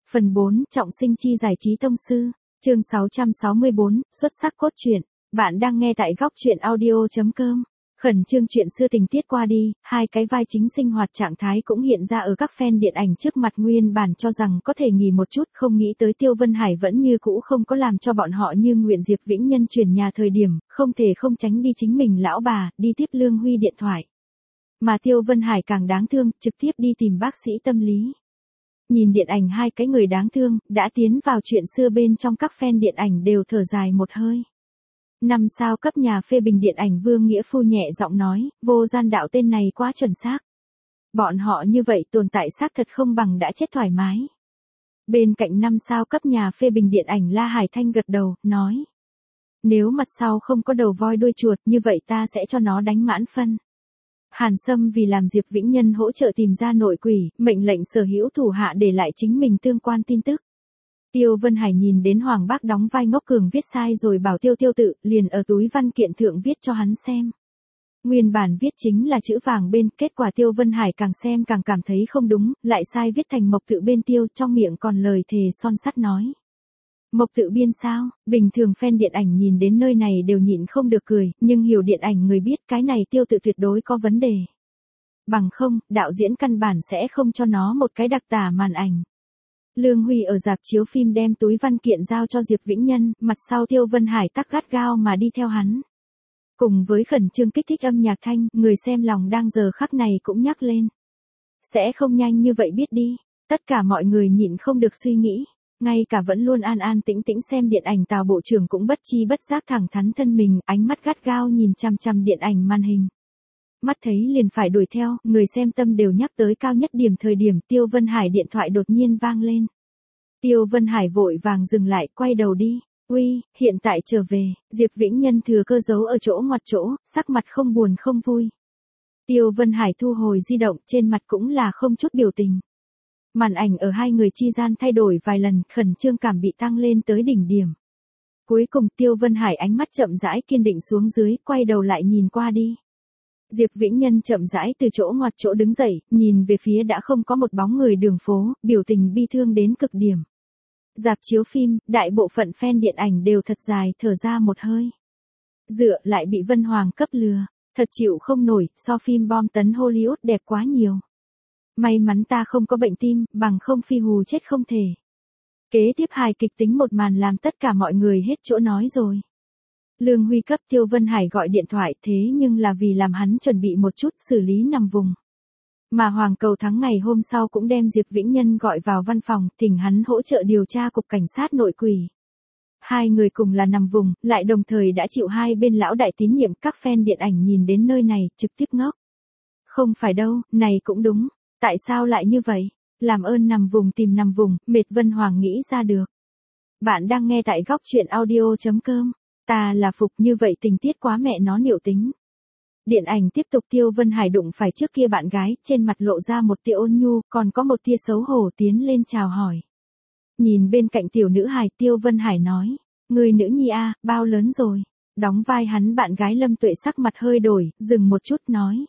Phần 4, trọng sinh chi giải trí tông sư. Chương 664, xuất sắc cốt truyện. Bạn đang nghe tại góc truyện audio.com. Khẩn trương chuyện xưa tình tiết qua đi, hai cái vai chính sinh hoạt trạng thái cũng hiện ra ở các fan điện ảnh trước mặt. Nguyên bản cho rằng có thể nghỉ một chút, không nghĩ tới Tiêu Vân Hải vẫn như cũ không có làm cho bọn họ như nguyện. Diệp Vĩnh Nhân chuyển nhà thời điểm, không thể không tránh đi chính mình lão bà, đi tiếp Lương Huy điện thoại. Mà Tiêu Vân Hải càng đáng thương, trực tiếp đi tìm bác sĩ tâm lý. Nhìn điện ảnh hai cái người đáng thương, đã tiến vào chuyện xưa bên trong, các fan điện ảnh đều thở dài một hơi. 5 sao cấp nhà phê bình điện ảnh Vương Nghĩa Phu nhẹ giọng nói, Vô Gian Đạo tên này quá chuẩn xác. Bọn họ như vậy tồn tại xác thật không bằng đã chết thoải mái. Bên cạnh 5 sao cấp nhà phê bình điện ảnh La Hải Thanh gật đầu, nói. Nếu mặt sau không có đầu voi đuôi chuột, như vậy ta sẽ cho nó đánh mãn phân. Hàn Sâm vì làm Diệp Vĩnh Nhân hỗ trợ tìm ra nội quỷ, mệnh lệnh sở hữu thủ hạ để lại chính mình tương quan tin tức. Tiêu Vân Hải nhìn đến Hoàng Bác đóng vai Ngốc Cường viết sai rồi bảo Tiêu tự, liền ở túi văn kiện thượng viết cho hắn xem. Nguyên bản viết chính là chữ vàng bên, kết quả Tiêu Vân Hải càng xem càng cảm thấy không đúng, lại sai viết thành Mộc tự bên Tiêu, trong miệng còn lời thề son sắt nói. Mộc tự biên sao? Bình thường fan điện ảnh nhìn đến nơi này đều nhịn không được cười, nhưng hiểu điện ảnh người biết cái này Tiêu tự tuyệt đối có vấn đề. Bằng không, đạo diễn căn bản sẽ không cho nó một cái đặc tả màn ảnh. Lương Huy ở rạp chiếu phim đem túi văn kiện giao cho Diệp Vĩnh Nhân, mặt sau Tiêu Vân Hải tắc gắt gao mà đi theo hắn. Cùng với khẩn trương kích thích âm nhạc thanh, người xem lòng đang giờ khắc này cũng nhắc lên. Sẽ không nhanh như vậy biết đi, tất cả mọi người nhịn không được suy nghĩ. Ngay cả vẫn luôn an an tĩnh tĩnh xem điện ảnh Tào Bộ trưởng cũng bất chi bất giác thẳng thắn thân mình, ánh mắt gắt gao nhìn chằm chằm điện ảnh màn hình. Mắt thấy liền phải đuổi theo, người xem tâm đều nhắc tới cao nhất điểm. Thời điểm Tiêu Vân Hải điện thoại đột nhiên vang lên. Tiêu Vân Hải vội vàng dừng lại, quay đầu đi. Uy, hiện tại trở về. Diệp Vĩnh Nhân thừa cơ giấu ở chỗ ngoặt chỗ, sắc mặt không buồn không vui. Tiêu Vân Hải thu hồi di động, trên mặt cũng là không chút biểu tình. Màn ảnh ở hai người chi gian thay đổi vài lần, khẩn trương cảm bị tăng lên tới đỉnh điểm. Cuối cùng Tiêu Vân Hải ánh mắt chậm rãi kiên định xuống dưới, quay đầu lại nhìn qua đi. Diệp Vĩnh Nhân chậm rãi từ chỗ ngoặt chỗ đứng dậy, nhìn về phía đã không có một bóng người đường phố, biểu tình bi thương đến cực điểm. Rạp chiếu phim, đại bộ phận fan điện ảnh đều thật dài thở ra một hơi. Dựa lại bị Vân Hoàng cấp lừa, thật chịu không nổi, so phim bom tấn Hollywood đẹp quá nhiều. May mắn ta không có bệnh tim, bằng không phi hù chết không thể. Kế tiếp hài kịch tính một màn làm tất cả mọi người hết chỗ nói rồi. Lương Huy cấp Tiêu Vân Hải gọi điện thoại, thế nhưng là vì làm hắn chuẩn bị một chút xử lý nằm vùng. Mà Hoàng Cầu Thắng ngày hôm sau cũng đem Diệp Vĩnh Nhân gọi vào văn phòng, thỉnh hắn hỗ trợ điều tra cục cảnh sát nội quỷ. Hai người cùng là nằm vùng, lại đồng thời đã chịu hai bên lão đại tín nhiệm. Các fan điện ảnh nhìn đến nơi này, trực tiếp ngốc. Không phải đâu, này cũng đúng. Tại sao lại như vậy? Làm ơn nằm vùng tìm nằm vùng, mệt. Vân Hoàng nghĩ ra được. Bạn đang nghe tại góc truyện audio.com. Ta là phục, như vậy tình tiết quá mẹ nó liệu tính. Điện ảnh tiếp tục. Tiêu Vân Hải đụng phải trước kia bạn gái, trên mặt lộ ra một tia ôn nhu, còn có một tia xấu hổ, tiến lên chào hỏi. Nhìn bên cạnh tiểu nữ hài, Tiêu Vân Hải nói, người nữ nhi a, bao lớn rồi? Đóng vai hắn bạn gái Lâm Tuệ sắc mặt hơi đổi, dừng một chút nói.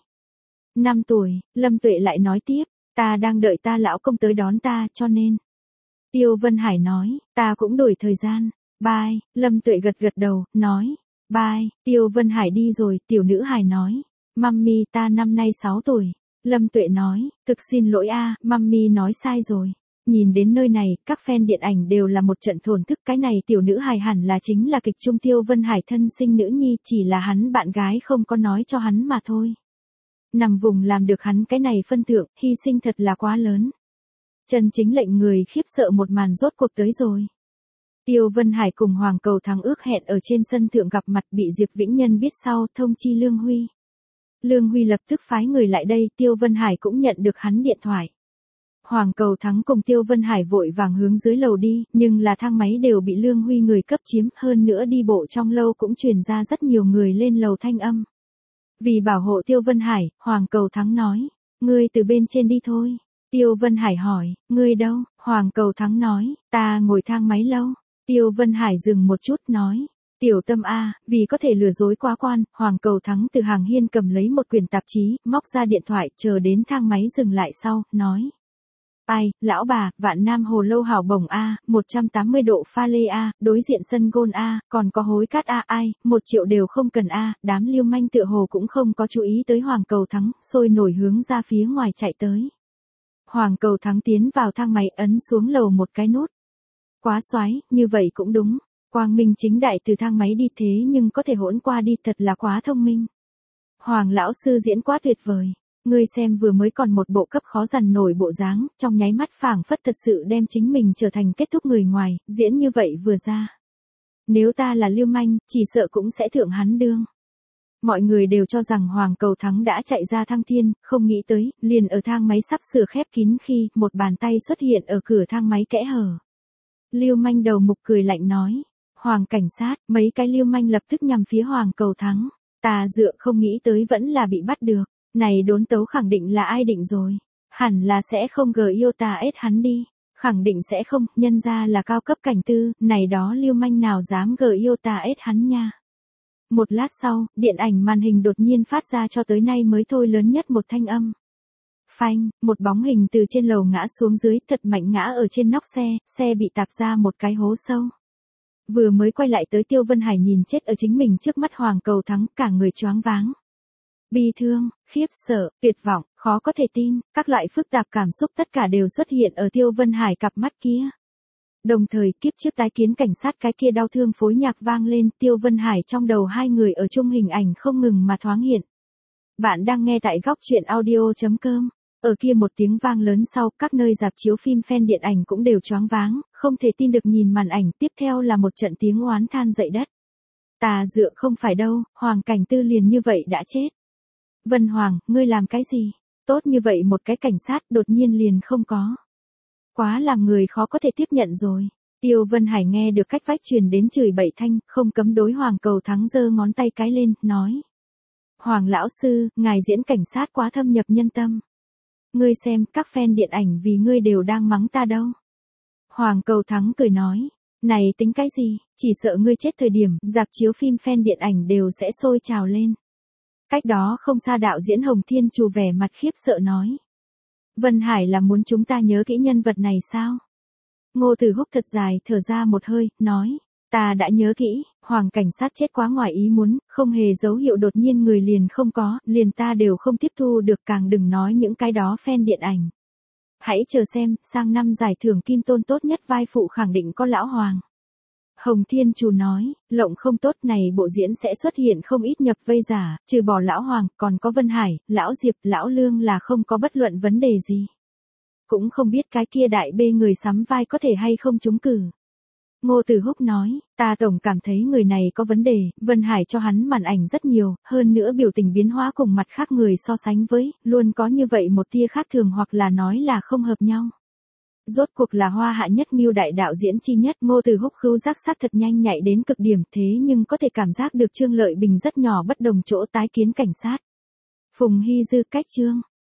5 tuổi, Lâm Tuệ lại nói tiếp, ta đang đợi ta lão công tới đón ta, cho nên. Tiêu Vân Hải nói, ta cũng đổi thời gian. Bye. Lâm Tuệ gật gật đầu, nói. Bye. Tiêu Vân Hải đi rồi, tiểu nữ hài nói. Mummy, ta năm nay 6 tuổi. Lâm Tuệ nói, thực xin lỗi a, Mummy nói sai rồi. Nhìn đến nơi này, các fan điện ảnh đều là một trận thổn thức. Cái này tiểu nữ hài hẳn là chính là kịch trung Tiêu Vân Hải thân sinh nữ nhi, chỉ là hắn bạn gái không có nói cho hắn mà thôi. Nằm vùng làm được hắn cái này phân thượng, hy sinh thật là quá lớn. Chân chính lệnh người khiếp sợ một màn rốt cuộc tới rồi. Tiêu Vân Hải cùng Hoàng Cầu Thắng ước hẹn ở trên sân thượng gặp mặt, bị Diệp Vĩnh Nhân biết sau, thông chi Lương Huy. Lương Huy lập tức phái người lại đây, Tiêu Vân Hải cũng nhận được hắn điện thoại. Hoàng Cầu Thắng cùng Tiêu Vân Hải vội vàng hướng dưới lầu đi, nhưng là thang máy đều bị Lương Huy người cấp chiếm, hơn nữa đi bộ trong lâu cũng truyền ra rất nhiều người lên lầu thanh âm. Vì bảo hộ Tiêu Vân Hải, Hoàng Cầu Thắng nói, ngươi từ bên trên đi thôi. Tiêu Vân Hải hỏi, ngươi đâu? Hoàng Cầu Thắng nói, ta ngồi thang máy lâu. Tiêu Vân Hải dừng một chút nói, tiểu tâm a, vì có thể lừa dối quá quan, Hoàng Cầu Thắng từ hàng hiên cầm lấy một quyển tạp chí, móc ra điện thoại, chờ đến thang máy dừng lại sau, nói. Ai, lão bà, Vạn Nam Hồ Lâu hảo bổng A, 180 độ pha lê A, đối diện sân gôn A, còn có hối cát A ai, 1 triệu đều không cần A, đám lưu manh tựa hồ cũng không có chú ý tới Hoàng Cầu Thắng, sôi nổi hướng ra phía ngoài chạy tới. Hoàng Cầu Thắng tiến vào thang máy ấn xuống lầu một cái nút. Quá xoái, như vậy cũng đúng. Quang minh chính đại từ thang máy đi thế nhưng có thể hỗn qua đi thật là quá thông minh. Hoàng lão sư diễn quá tuyệt vời. Ngươi xem vừa mới còn một bộ cấp khó dằn nổi bộ dáng, trong nháy mắt phảng phất thật sự đem chính mình trở thành kết thúc người ngoài, diễn như vậy vừa ra. Nếu ta là lưu manh, chỉ sợ cũng sẽ thượng hắn đương. Mọi người đều cho rằng Hoàng Cầu Thắng đã chạy ra thăng thiên, không nghĩ tới, liền ở thang máy sắp sửa khép kín khi một bàn tay xuất hiện ở cửa thang máy kẽ hở. Lưu manh đầu mục cười lạnh nói, Hoàng cảnh sát, mấy cái lưu manh lập tức nhằm phía Hoàng Cầu Thắng. Ta dựa không nghĩ tới vẫn là bị bắt được. Này đốn tấu khẳng định là ai định rồi. Hẳn là sẽ không yêu ta ết hắn đi. Khẳng định sẽ không, nhân ra là cao cấp cảnh tư, này đó lưu manh nào dám yêu ta ết hắn nha. Một lát sau, điện ảnh màn hình đột nhiên phát ra cho tới nay mới thôi lớn nhất một thanh âm. Phanh, một bóng hình từ trên lầu ngã xuống dưới, thật mạnh ngã ở trên nóc xe, xe bị tạc ra một cái hố sâu. Vừa mới quay lại tới Tiêu Vân Hải nhìn chết ở chính mình trước mắt Hoàng Cầu Thắng, cả người choáng váng. Bi thương, khiếp sợ, tuyệt vọng, khó có thể tin, các loại phức tạp cảm xúc tất cả đều xuất hiện ở Tiêu Vân Hải cặp mắt kia. Đồng thời kiếp trước tái kiến cảnh sát cái kia đau thương phối nhạc vang lên, Tiêu Vân Hải trong đầu hai người ở chung hình ảnh không ngừng mà thoáng hiện. Bạn đang nghe tại góc truyện audio.com. Ở kia một tiếng vang lớn sau, các nơi rạp chiếu phim fan điện ảnh cũng đều choáng váng, không thể tin được nhìn màn ảnh, tiếp theo là một trận tiếng oán than dậy đất. Ta dựa không phải đâu, Hoàng Cảnh Tư liền như vậy đã chết. Vân Hoàng, ngươi làm cái gì? Tốt như vậy một cái cảnh sát đột nhiên liền không có. Quá làm người khó có thể tiếp nhận rồi. Tiêu Vân Hải nghe được cách vách truyền đến chửi bậy thanh, không cấm đối Hoàng Cầu Thắng giơ ngón tay cái lên, nói. Hoàng lão sư, ngài diễn cảnh sát quá thâm nhập nhân tâm. Ngươi xem, các fan điện ảnh vì ngươi đều đang mắng ta đâu. Hoàng Cầu Thắng cười nói. Này tính cái gì, chỉ sợ ngươi chết thời điểm, rạp chiếu phim fan điện ảnh đều sẽ sôi trào lên. Cách đó không xa đạo diễn Hồng Thiên Trù vẻ mặt khiếp sợ nói. Vân Hải là muốn chúng ta nhớ kỹ nhân vật này sao? Ngô Tử Húc thật dài thở ra một hơi, nói. Ta đã nhớ kỹ, Hoàng cảnh sát chết quá ngoài ý muốn, không hề dấu hiệu đột nhiên người liền không có, liền ta đều không tiếp thu được càng đừng nói những cái đó fan điện ảnh. Hãy chờ xem, sang năm giải thưởng Kim Tôn tốt nhất vai phụ khẳng định có Lão Hoàng. Hồng Thiên Trù nói, lộng không tốt này bộ diễn sẽ xuất hiện không ít nhập vây giả, trừ bỏ Lão Hoàng, còn có Vân Hải, Lão Diệp, Lão Lương là không có bất luận vấn đề gì. Cũng không biết cái kia đại bê người sắm vai có thể hay không trúng cử. Ngô Tử Húc nói, ta tổng cảm thấy người này có vấn đề, Vân Hải cho hắn màn ảnh rất nhiều, hơn nữa biểu tình biến hóa cùng mặt khác người so sánh với, luôn có như vậy một tia khác thường hoặc là nói là không hợp nhau. Rốt cuộc là hoa hạ nhất Ngưu đại đạo diễn chi nhất, Ngô Tử Húc khứu giác sắc thật nhanh nhạy đến cực điểm thế nhưng có thể cảm giác được Trương Lợi Bình rất nhỏ bất đồng chỗ tái kiến cảnh sát. Phùng Hy Dư cách Trương.